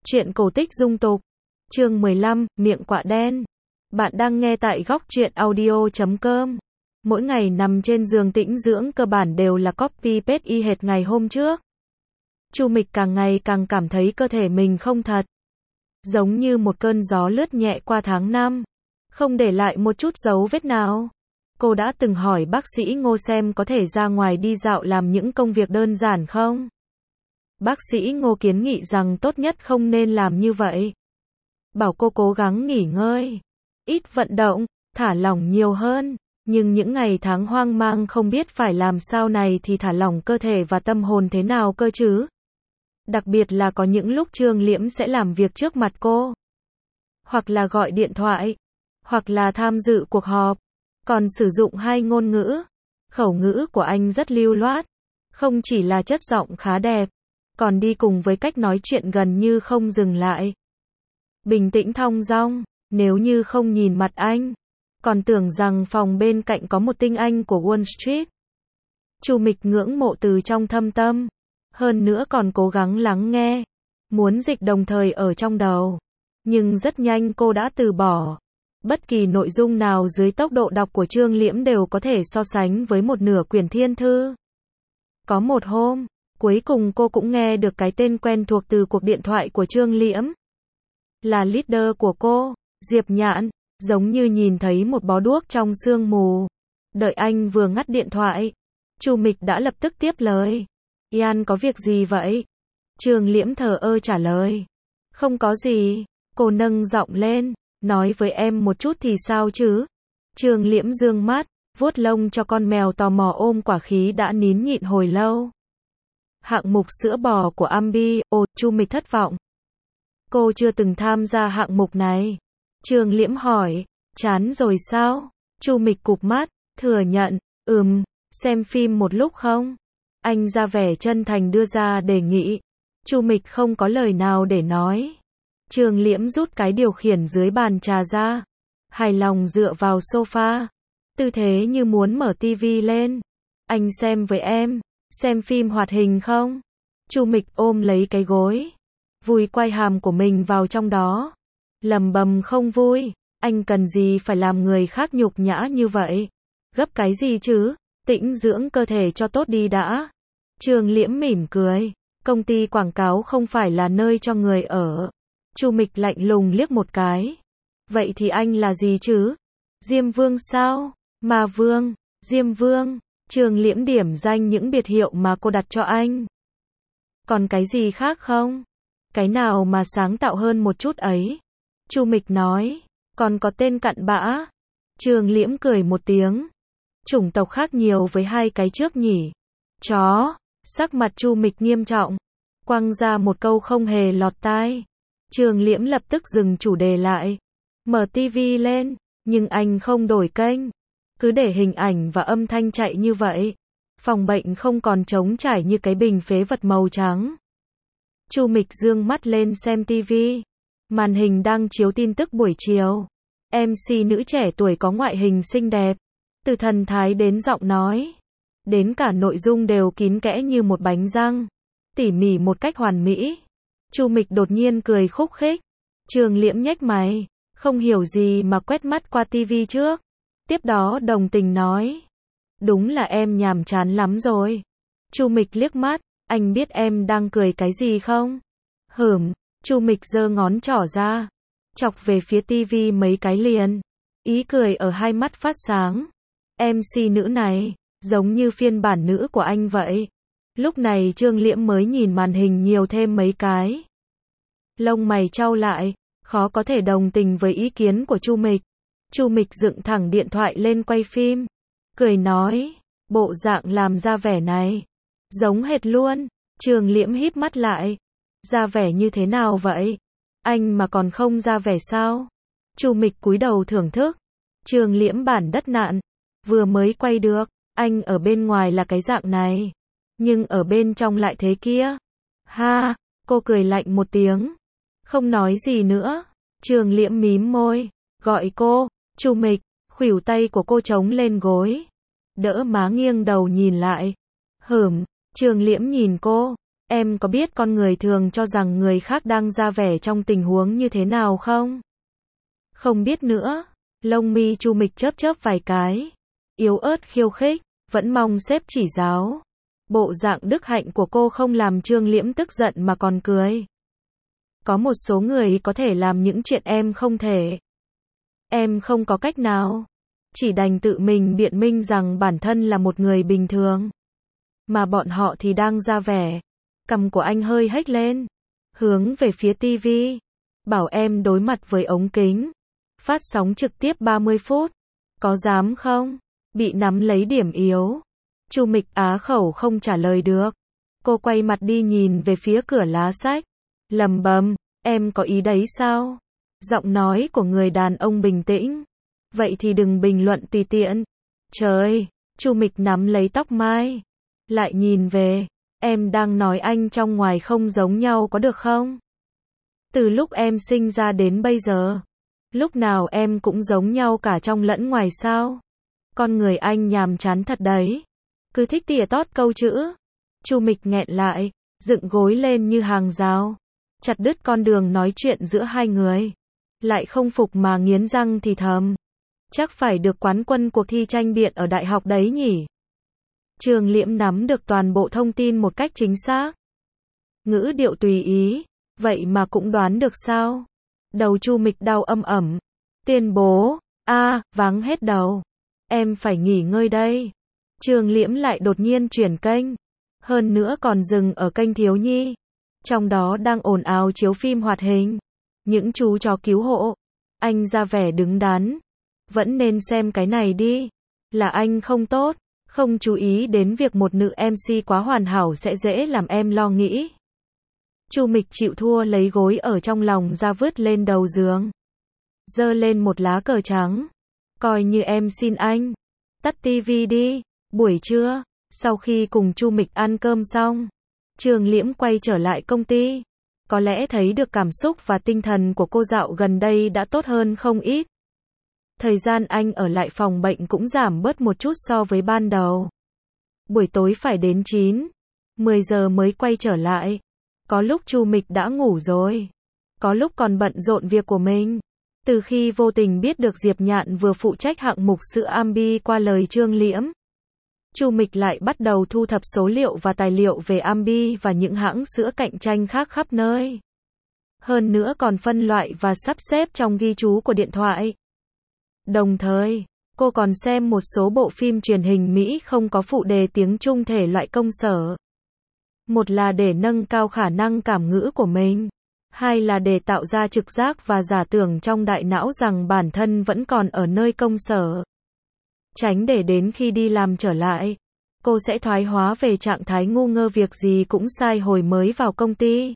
Truyện cổ tích dung tục. Chương 15, miệng quạ đen. Bạn đang nghe tại góc truyện audio.com. Mỗi ngày nằm trên giường tĩnh dưỡng cơ bản đều là copy paste y hệt ngày hôm trước. Chu Mịch càng ngày càng cảm thấy cơ thể mình không thật. Giống như một cơn gió lướt nhẹ qua tháng năm. Không để lại một chút dấu vết nào. Cô đã từng hỏi bác sĩ Ngô xem có thể ra ngoài đi dạo làm những công việc đơn giản không? Bác sĩ Ngô kiến nghị rằng tốt nhất không nên làm như vậy. Bảo cô cố gắng nghỉ ngơi, ít vận động, thả lỏng nhiều hơn. Nhưng những ngày tháng hoang mang không biết phải làm sao này thì thả lỏng cơ thể và tâm hồn thế nào cơ chứ? Đặc biệt là có những lúc Trương Liễm sẽ làm việc trước mặt cô. Hoặc là gọi điện thoại, hoặc là tham dự cuộc họp. Còn sử dụng hai ngôn ngữ. Khẩu ngữ của anh rất lưu loát. Không chỉ là chất giọng khá đẹp, còn đi cùng với cách nói chuyện gần như không dừng lại. Bình tĩnh thong dong, nếu như không nhìn mặt anh, còn tưởng rằng phòng bên cạnh có một tinh anh của Wall Street. Chu Mịch ngưỡng mộ từ trong thâm tâm, hơn nữa còn cố gắng lắng nghe, muốn dịch đồng thời ở trong đầu. Nhưng rất nhanh cô đã từ bỏ. Bất kỳ nội dung nào dưới tốc độ đọc của Trương Liễm đều có thể so sánh với một nửa quyển thiên thư. Có một hôm, cuối cùng cô cũng nghe được cái tên quen thuộc từ cuộc điện thoại của Trương Liễm. Là leader của cô, Diệp Nhạn, giống như nhìn thấy một bó đuốc trong sương mù. Đợi anh vừa ngắt điện thoại, Chu Mịch đã lập tức tiếp lời. Ian có việc gì vậy? Trương Liễm thờ ơ trả lời. Không có gì, cô nâng giọng lên, nói với em một chút thì sao chứ? Trương Liễm dương mắt, vuốt lông cho con mèo tò mò ôm quả khí đã nín nhịn hồi lâu. Hạng mục sữa bò của Ambi, Chu Mịch thất vọng. Cô chưa từng tham gia hạng mục này. Trương Liễm hỏi, chán rồi sao? Chu Mịch cụp mắt, thừa nhận, xem phim một lúc không? Anh ra vẻ chân thành đưa ra đề nghị. Chu Mịch không có lời nào để nói. Trương Liễm rút cái điều khiển dưới bàn trà ra. Hài lòng dựa vào sofa. Tư thế như muốn mở tivi lên. Anh xem với em. Xem phim hoạt hình không? Chu Mịch ôm lấy cái gối, vùi quai hàm của mình vào trong đó. Lầm bầm không vui. Anh cần gì phải làm người khác nhục nhã như vậy? Gấp cái gì chứ? Tĩnh dưỡng cơ thể cho tốt đi đã. Trương Liễm mỉm cười. Công ty quảng cáo không phải là nơi cho người ở. Chu Mịch lạnh lùng liếc một cái. Vậy thì anh là gì chứ? Diêm Vương sao? Ma Vương, Diêm Vương. Trương Liễm điểm danh những biệt hiệu mà cô đặt cho anh. Còn cái gì khác không? Cái nào mà sáng tạo hơn một chút ấy? Chu Mịch nói. Còn có tên cặn bã. Trương Liễm cười một tiếng. Chủng tộc khác nhiều với hai cái trước nhỉ? Chó. Sắc mặt Chu Mịch nghiêm trọng. Quăng ra một câu không hề lọt tai. Trương Liễm lập tức dừng chủ đề lại. Mở tivi lên. Nhưng anh không đổi kênh. Cứ để hình ảnh và âm thanh chạy như vậy. Phòng bệnh không còn trống trải như cái bình phế vật màu trắng. Chu Mịch dương mắt lên xem tivi. Màn hình đang chiếu tin tức buổi chiều. MC nữ trẻ tuổi có ngoại hình xinh đẹp. Từ thần thái đến giọng nói. Đến cả nội dung đều kín kẽ như một bánh răng. Tỉ mỉ một cách hoàn mỹ. Chu Mịch đột nhiên cười khúc khích. Trương Liễm nhếch mày. Không hiểu gì mà quét mắt qua tivi trước. Tiếp đó đồng tình nói. Đúng là em nhàm chán lắm rồi. Chu Mịch liếc mắt. Anh biết em đang cười cái gì không? Chu Mịch giơ ngón trỏ ra. Chọc về phía tivi mấy cái liền. Ý cười ở hai mắt phát sáng. MC nữ này, giống như phiên bản nữ của anh vậy. Lúc này Trương Liễm mới nhìn màn hình nhiều thêm mấy cái. Lông mày chau lại, khó có thể đồng tình với ý kiến của Chu Mịch. Chu Mịch dựng thẳng điện thoại lên quay phim. Cười nói, bộ dạng làm ra vẻ này. Giống hệt luôn. Trương Liễm híp mắt lại. Ra vẻ như thế nào vậy? Anh mà còn không ra vẻ sao? Chu Mịch cúi đầu thưởng thức. Trương Liễm bản đất nạn. Vừa mới quay được. Anh ở bên ngoài là cái dạng này. Nhưng ở bên trong lại thế kia. Ha, cô cười lạnh một tiếng. Không nói gì nữa. Trương Liễm mím môi. Gọi cô. Chu Mịch. Khuỷu tay của cô chống lên gối. Đỡ má nghiêng đầu nhìn lại. Trương Liễm nhìn cô. Em có biết con người thường cho rằng người khác đang ra vẻ trong tình huống như thế nào không? Không biết nữa. Lông mi Chu Mịch chớp chớp vài cái. Yếu ớt khiêu khích, vẫn mong sếp chỉ giáo. Bộ dạng đức hạnh của cô không làm Trương Liễm tức giận mà còn cười. Có một số người có thể làm những chuyện em không thể. Em không có cách nào. Chỉ đành tự mình biện minh rằng bản thân là một người bình thường. Mà bọn họ thì đang ra vẻ. Cằm của anh hơi hếch lên. Hướng về phía tivi. Bảo em đối mặt với ống kính. Phát sóng trực tiếp 30 phút. Có dám không? Bị nắm lấy điểm yếu. Chu Mịch á khẩu không trả lời được. Cô quay mặt đi nhìn về phía cửa lá sách. Lầm bầm, em có ý đấy sao? Giọng nói của người đàn ông bình tĩnh. Vậy thì đừng bình luận tùy tiện. Trời, Chu Mịch nắm lấy tóc mai. Lại nhìn về, em đang nói anh trong ngoài không giống nhau có được không? Từ lúc em sinh ra đến bây giờ, lúc nào em cũng giống nhau cả trong lẫn ngoài sao? Con người anh nhàm chán thật đấy. Cứ thích tỉa tót câu chữ. Chu Mịch nghẹn lại, dựng gối lên như hàng rào. Chặt đứt con đường nói chuyện giữa hai người. Lại không phục mà nghiến răng thì thầm. Chắc phải được quán quân cuộc thi tranh biện ở đại học đấy nhỉ? Trương Liễm nắm được toàn bộ thông tin một cách chính xác. Ngữ điệu tùy ý, vậy mà cũng đoán được sao? Đầu Chu Mịch đau âm ẩm. Tuyên bố, váng hết đầu. Em phải nghỉ ngơi đây. Trương Liễm lại đột nhiên chuyển kênh. Hơn nữa còn dừng ở kênh thiếu nhi. Trong đó đang ồn ào chiếu phim hoạt hình. Những chú chó cứu hộ. Anh ra vẻ đứng đắn. Vẫn nên xem cái này đi. Là anh không tốt. Không chú ý đến việc một nữ MC quá hoàn hảo sẽ dễ làm em lo nghĩ. Chu Mịch chịu thua lấy gối ở trong lòng ra vứt lên đầu giường. Giơ lên một lá cờ trắng. Coi như em xin anh. Tắt tivi đi. Buổi trưa, sau khi cùng Chu Mịch ăn cơm xong, Trương Liễm quay trở lại công ty. Có lẽ thấy được cảm xúc và tinh thần của cô dạo gần đây đã tốt hơn không ít. Thời gian anh ở lại phòng bệnh cũng giảm bớt một chút so với ban đầu. Buổi tối phải đến 9, 10 giờ mới quay trở lại. Có lúc Chu Mịch đã ngủ rồi. Có lúc còn bận rộn việc của mình. Từ khi vô tình biết được Diệp Nhạn vừa phụ trách hạng mục sữa Ambi qua lời Trương Liễm, Chu Mịch lại bắt đầu thu thập số liệu và tài liệu về Ambi và những hãng sữa cạnh tranh khác khắp nơi. Hơn nữa còn phân loại và sắp xếp trong ghi chú của điện thoại. Đồng thời, cô còn xem một số bộ phim truyền hình Mỹ không có phụ đề tiếng Trung thể loại công sở. Một là để nâng cao khả năng cảm ngữ của mình. Hai là để tạo ra trực giác và giả tưởng trong đại não rằng bản thân vẫn còn ở nơi công sở. Tránh để đến khi đi làm trở lại, cô sẽ thoái hóa về trạng thái ngu ngơ việc gì cũng sai hồi mới vào công ty.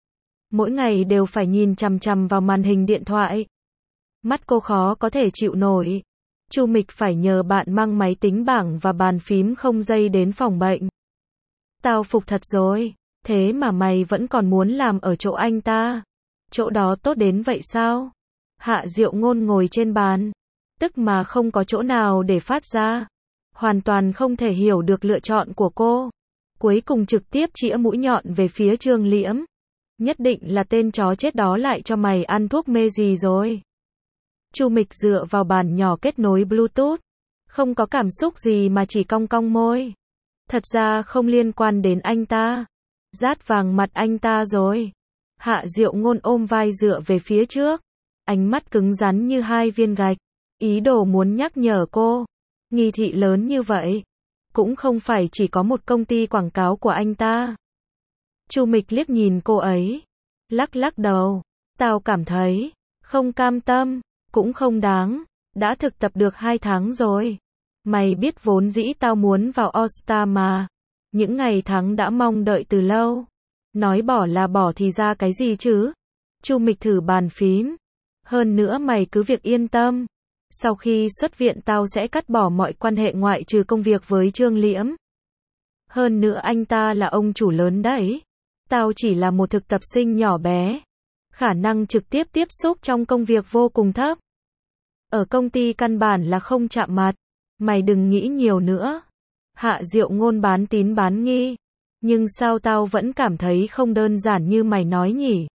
Mỗi ngày đều phải nhìn chằm chằm vào màn hình điện thoại. Mắt cô khó có thể chịu nổi. Chu Mịch phải nhờ bạn mang máy tính bảng và bàn phím không dây đến phòng bệnh. Tao phục thật rồi, thế mà mày vẫn còn muốn làm ở chỗ anh ta. Chỗ đó tốt đến vậy sao? Hạ Diệu Ngôn ngồi trên bàn. Tức mà không có chỗ nào để phát ra. Hoàn toàn không thể hiểu được lựa chọn của cô. Cuối cùng trực tiếp chĩa mũi nhọn về phía Trương Liễm. Nhất định là tên chó chết đó lại cho mày ăn thuốc mê gì rồi. Chu Mịch dựa vào bàn nhỏ kết nối Bluetooth. Không có cảm xúc gì mà chỉ cong cong môi. Thật ra không liên quan đến anh ta. Rát vàng mặt anh ta rồi. Hạ Diệu Ngôn ôm vai dựa về phía trước. Ánh mắt cứng rắn như hai viên gạch. Ý đồ muốn nhắc nhở cô. Nghi thị lớn như vậy. Cũng không phải chỉ có một công ty quảng cáo của anh ta. Chu Mịch liếc nhìn cô ấy. Lắc lắc đầu. Tao cảm thấy. Không cam tâm. Cũng không đáng. Đã thực tập được 2 tháng rồi. Mày biết vốn dĩ tao muốn vào All Star mà. Những ngày tháng đã mong đợi từ lâu. Nói bỏ là bỏ thì ra cái gì chứ? Chu Mịch thử bàn phím. Hơn nữa mày cứ việc yên tâm. Sau khi xuất viện tao sẽ cắt bỏ mọi quan hệ ngoại trừ công việc với Trương Liễm. Hơn nữa anh ta là ông chủ lớn đấy. Tao chỉ là một thực tập sinh nhỏ bé. Khả năng trực tiếp tiếp xúc trong công việc vô cùng thấp. Ở công ty căn bản là không chạm mặt. Mày đừng nghĩ nhiều nữa. Hạ Diệu Ngôn bán tín bán nghi. Nhưng sao tao vẫn cảm thấy không đơn giản như mày nói nhỉ?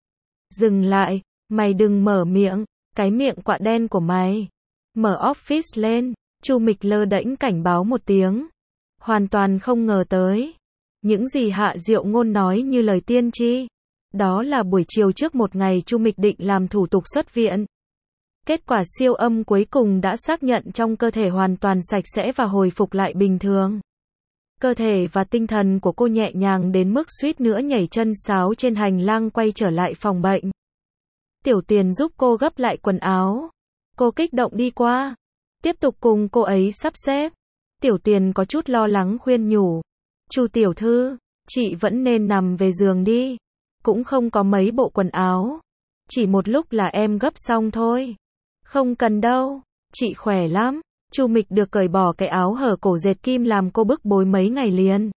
Dừng lại, mày đừng mở miệng, cái miệng quạ đen của mày. Mở Office lên, Chu Mịch lơ đễnh cảnh báo một tiếng. Hoàn toàn không ngờ tới. Những gì Hạ Diệu Ngôn nói như lời tiên tri. Đó là buổi chiều trước một ngày Chu Mịch định làm thủ tục xuất viện. Kết quả siêu âm cuối cùng đã xác nhận trong cơ thể hoàn toàn sạch sẽ và hồi phục lại bình thường. Cơ thể và tinh thần của cô nhẹ nhàng đến mức suýt nữa nhảy chân sáo trên hành lang quay trở lại phòng bệnh. Tiểu Tiền giúp cô gấp lại quần áo. Cô kích động đi qua. Tiếp tục cùng cô ấy sắp xếp. Tiểu Tiền có chút lo lắng khuyên nhủ. Chu tiểu thư, chị vẫn nên nằm về giường đi. Cũng không có mấy bộ quần áo. Chỉ một lúc là em gấp xong thôi. Không cần đâu, chị khỏe lắm. Chu Mịch được cởi bỏ cái áo hở cổ dệt kim làm cô bức bối mấy ngày liền.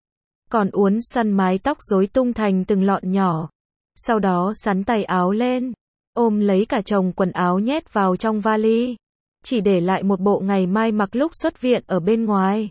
Còn uốn xoăn mái tóc rối tung thành từng lọn nhỏ. Sau đó xắn tay áo lên, ôm lấy cả chồng quần áo nhét vào trong vali. Chỉ để lại một bộ ngày mai mặc lúc xuất viện ở bên ngoài.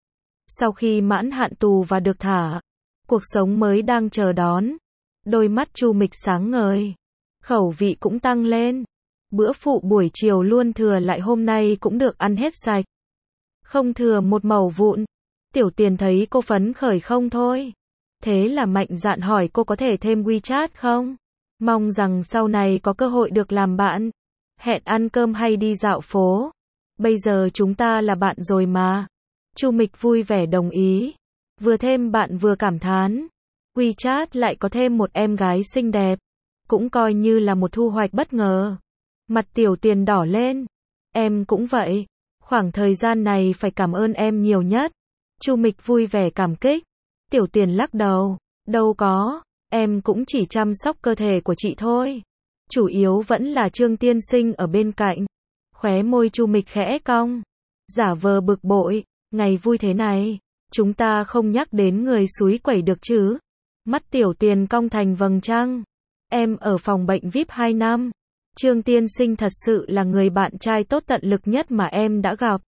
Sau khi mãn hạn tù và được thả, cuộc sống mới đang chờ đón. Đôi mắt Chu Mịch sáng ngời. Khẩu vị cũng tăng lên. Bữa phụ buổi chiều luôn thừa lại hôm nay cũng được ăn hết sạch. Không thừa một mẩu vụn. Tiểu Tiền thấy cô phấn khởi không thôi. Thế là mạnh dạn hỏi cô có thể thêm WeChat không? Mong rằng sau này có cơ hội được làm bạn. Hẹn ăn cơm hay đi dạo phố. Bây giờ chúng ta là bạn rồi mà. Chu Mịch vui vẻ đồng ý. Vừa thêm bạn vừa cảm thán. WeChat lại có thêm một em gái xinh đẹp. Cũng coi như là một thu hoạch bất ngờ. Mặt Tiểu Tiền đỏ lên. Em cũng vậy. Khoảng thời gian này phải cảm ơn em nhiều nhất. Chu Mịch vui vẻ cảm kích. Tiểu Tiền lắc đầu. Đâu có. Em cũng chỉ chăm sóc cơ thể của chị thôi. Chủ yếu vẫn là Trương tiên sinh ở bên cạnh. Khóe môi Chu Mịch khẽ cong. Giả vờ bực bội. Ngày vui thế này. Chúng ta không nhắc đến người xúi quẩy được chứ. Mắt Tiểu Tiền cong thành vầng trăng. Em ở phòng bệnh VIP 2 năm. Trương tiên sinh thật sự là người bạn trai tốt tận lực nhất mà em đã gặp.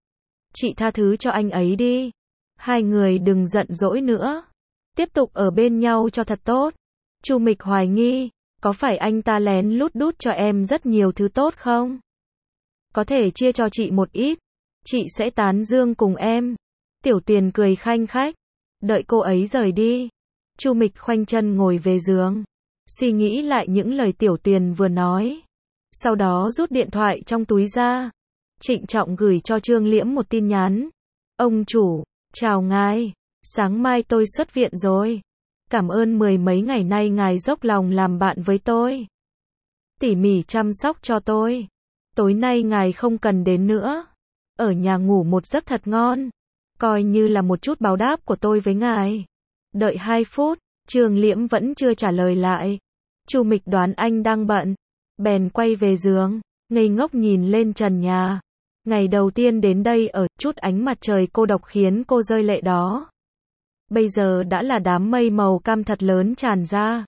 Chị tha thứ cho anh ấy đi. Hai người đừng giận dỗi nữa. Tiếp tục ở bên nhau cho thật tốt. Chu Mịch hoài nghi, có phải anh ta lén lút đút cho em rất nhiều thứ tốt không? Có thể chia cho chị một ít. Chị sẽ tán dương cùng em. Tiểu Tiền cười khanh khách. Đợi cô ấy rời đi. Chu Mịch khoanh chân ngồi về giường. Suy nghĩ lại những lời Tiểu Tiền vừa nói. Sau đó rút điện thoại trong túi ra. Trịnh trọng gửi cho Trương Liễm một tin nhắn. Ông chủ, chào ngài. Sáng mai tôi xuất viện rồi. Cảm ơn mười mấy ngày nay ngài dốc lòng làm bạn với tôi. Tỉ mỉ chăm sóc cho tôi. Tối nay ngài không cần đến nữa. Ở nhà ngủ một giấc thật ngon. Coi như là một chút báo đáp của tôi với ngài. Đợi 2 phút, Trương Liễm vẫn chưa trả lời lại. Chu Mịch đoán anh đang bận. Bèn quay về giường, ngây ngốc nhìn lên trần nhà. Ngày đầu tiên đến đây ở chút ánh mặt trời cô độc khiến cô rơi lệ đó. Bây giờ đã là đám mây màu cam thật lớn tràn ra.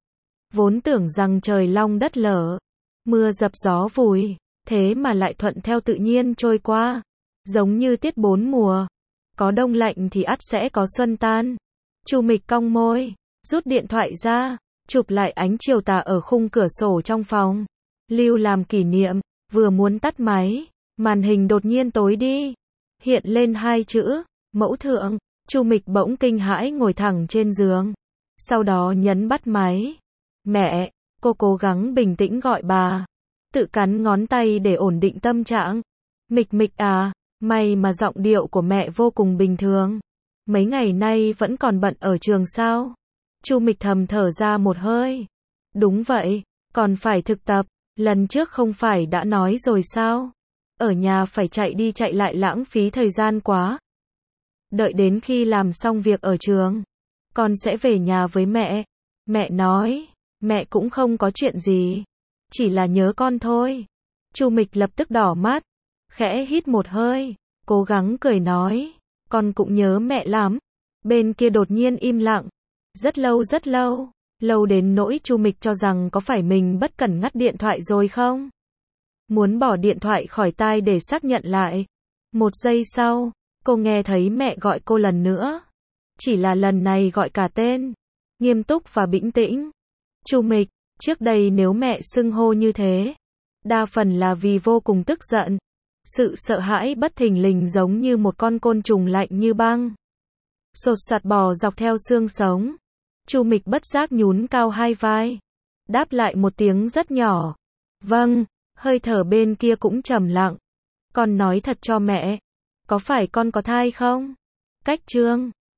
Vốn tưởng rằng trời long đất lở, mưa dập gió vùi, thế mà lại thuận theo tự nhiên trôi qua. Giống như tiết 4 mùa. Có đông lạnh thì ắt sẽ có xuân tan. Chu Mịch cong môi, rút điện thoại ra, chụp lại ánh chiều tà ở khung cửa sổ trong phòng. Lưu làm kỷ niệm, vừa muốn tắt máy, màn hình đột nhiên tối đi. Hiện lên 2 chữ, mẫu thượng. Chu Mịch bỗng kinh hãi ngồi thẳng trên giường. Sau đó nhấn bắt máy. Mẹ, cô cố gắng bình tĩnh gọi bà. Tự cắn ngón tay để ổn định tâm trạng. Mịch Mịch à, may mà giọng điệu của mẹ vô cùng bình thường. Mấy ngày nay vẫn còn bận ở trường sao? Chu Mịch thầm thở ra một hơi. Đúng vậy, còn phải thực tập. Lần trước không phải đã nói rồi sao? Ở nhà phải chạy đi chạy lại lãng phí thời gian quá. Đợi đến khi làm xong việc ở trường, con sẽ về nhà với mẹ. Mẹ nói, mẹ cũng không có chuyện gì. Chỉ là nhớ con thôi. Chu Mịch lập tức đỏ mắt. Khẽ hít một hơi. Cố gắng cười nói. Con cũng nhớ mẹ lắm. Bên kia đột nhiên im lặng. Rất lâu rất lâu. Lâu đến nỗi Chu Mịch cho rằng có phải mình bất cẩn ngắt điện thoại rồi không? Muốn bỏ điện thoại khỏi tai để xác nhận lại. 1 giây sau, cô nghe thấy mẹ gọi cô lần nữa. chỉ là lần này gọi cả tên. Nghiêm túc và bình tĩnh. Chu Mịch, trước đây nếu mẹ xưng hô như thế, đa phần là vì vô cùng tức giận. Sự sợ hãi bất thình lình giống như một con côn trùng lạnh như băng. Sột soạt bò dọc theo xương sống. Chu Mịch bất giác nhún cao hai vai. Đáp lại một tiếng rất nhỏ. Vâng, hơi thở bên kia cũng trầm lặng. Con nói thật cho mẹ. Có phải con có thai không? Cách Trương.